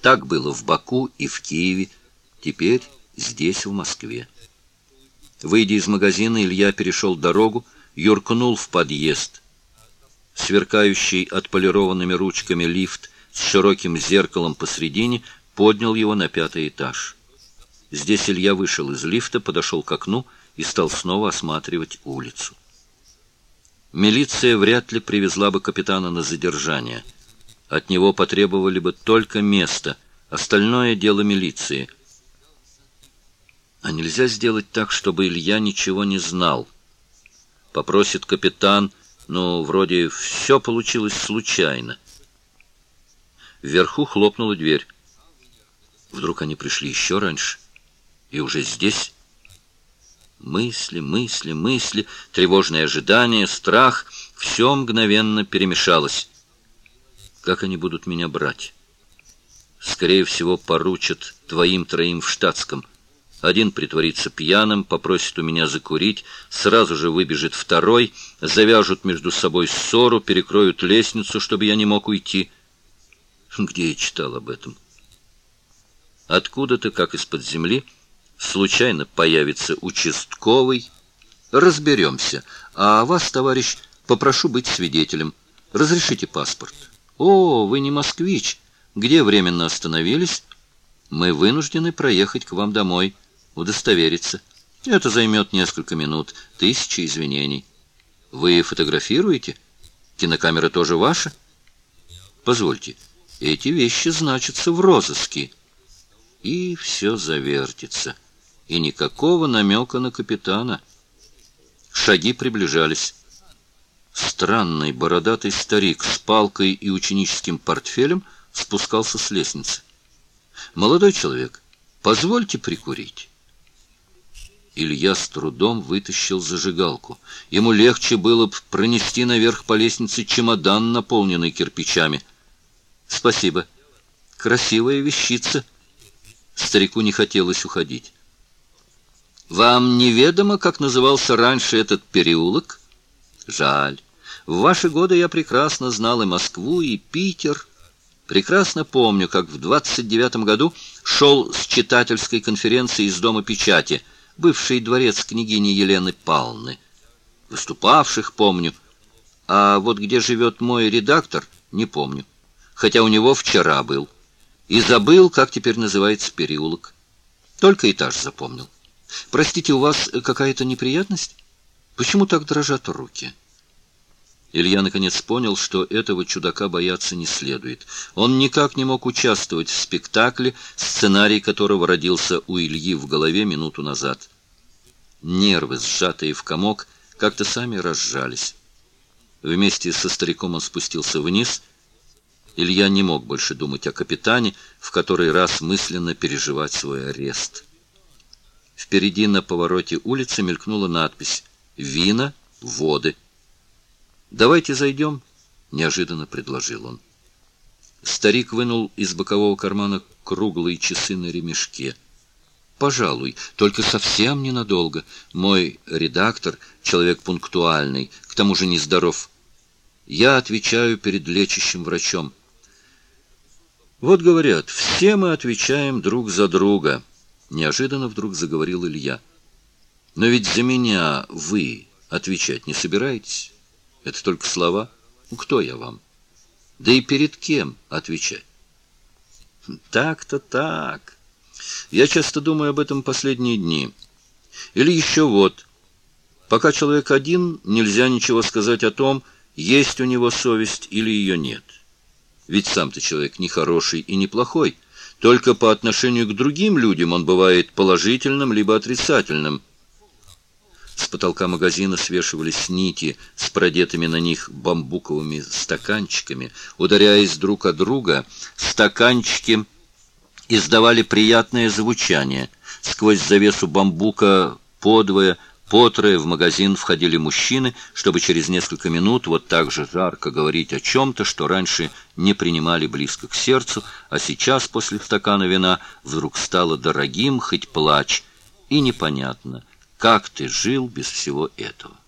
Так было в Баку и в Киеве, теперь здесь, в Москве. Выйдя из магазина, Илья перешел дорогу, юркнул в подъезд. Сверкающий отполированными ручками лифт с широким зеркалом посредине поднял его на 5-й этаж. Здесь Илья вышел из лифта, подошел к окну и стал снова осматривать улицу. Милиция вряд ли привезла бы капитана на задержание. От него потребовали бы только место, остальное дело милиции. А нельзя сделать так, чтобы Илья ничего не знал. Попросит капитан, вроде все получилось случайно. Вверху хлопнула дверь. Вдруг они пришли еще раньше и уже здесь? Мысли, тревожное ожидание, страх — все мгновенно перемешалось. Как они будут меня брать? Скорее всего, поручат 2-3 в штатском. Один притворится пьяным, попросит у меня закурить, сразу же выбежит 2, завяжут между собой ссору, перекроют лестницу, чтобы я не мог уйти. Где я читал об этом? Откуда-то, как из-под земли, случайно появится участковый. Разберемся. А вас, товарищ, попрошу быть свидетелем. Разрешите паспорт. О, вы не москвич. Где временно остановились? Мы вынуждены проехать к вам домой, удостовериться. Это займет несколько минут. 1000 извинений. Вы фотографируете? Кинокамера тоже ваша? Позвольте, эти вещи значатся в розыске. И все завертится. И никакого намека на капитана. Шаги приближались. Странный бородатый старик с палкой и ученическим портфелем спускался с лестницы. «Молодой человек, позвольте прикурить». Илья с трудом вытащил зажигалку. Ему легче было бы пронести наверх по лестнице чемодан, наполненный кирпичами. «Спасибо. Красивая вещица». Старику не хотелось уходить. «Вам неведомо, как назывался раньше этот переулок? Жаль. В ваши годы я прекрасно знал и Москву, и Питер. Прекрасно помню, как в 29 году шел с читательской конференции из Дома печати, бывший дворец княгини Елены Павловны. Выступавших помню. А вот где живет мой редактор, не помню. Хотя у него вчера был. И забыл, как теперь называется переулок. Только этаж запомнил. Простите, у вас какая-то неприятность? Почему так дрожат руки?» Илья наконец понял, что этого чудака бояться не следует. Он никак не мог участвовать в спектакле, сценарий которого родился у Ильи в голове минуту назад. Нервы, сжатые в комок, как-то сами разжались. Вместе со стариком он спустился вниз. Илья не мог больше думать о капитане, в который раз мысленно переживать свой арест. Впереди на повороте улицы мелькнула надпись «Вина, воды». «Давайте зайдем», — неожиданно предложил он. Старик вынул из бокового кармана круглые часы на ремешке. «Пожалуй, только совсем ненадолго. Мой редактор — человек пунктуальный, к тому же нездоров. Я отвечаю перед лечащим врачом». «Вот говорят, все мы отвечаем друг за друга», — неожиданно вдруг заговорил Илья. «Но ведь за меня вы отвечать не собираетесь? Это только слова. Кто я вам? Да и перед кем отвечать?» «Так-то так. Я часто думаю об этом последние дни. Или еще вот. Пока человек один, нельзя ничего сказать о том, есть у него совесть или ее нет. Ведь сам-то человек не хороший и не плохой. Только по отношению к другим людям он бывает положительным либо отрицательным». С потолка магазина свешивались нити с продетыми на них бамбуковыми стаканчиками. Ударяясь друг о друга, стаканчики издавали приятное звучание. Сквозь завесу бамбука подвое, потрое в магазин входили мужчины, чтобы через несколько минут вот так же жарко говорить о чем-то, что раньше не принимали близко к сердцу, а сейчас после стакана вина вдруг стало дорогим, хоть плачь, и непонятно, как ты жил без всего этого.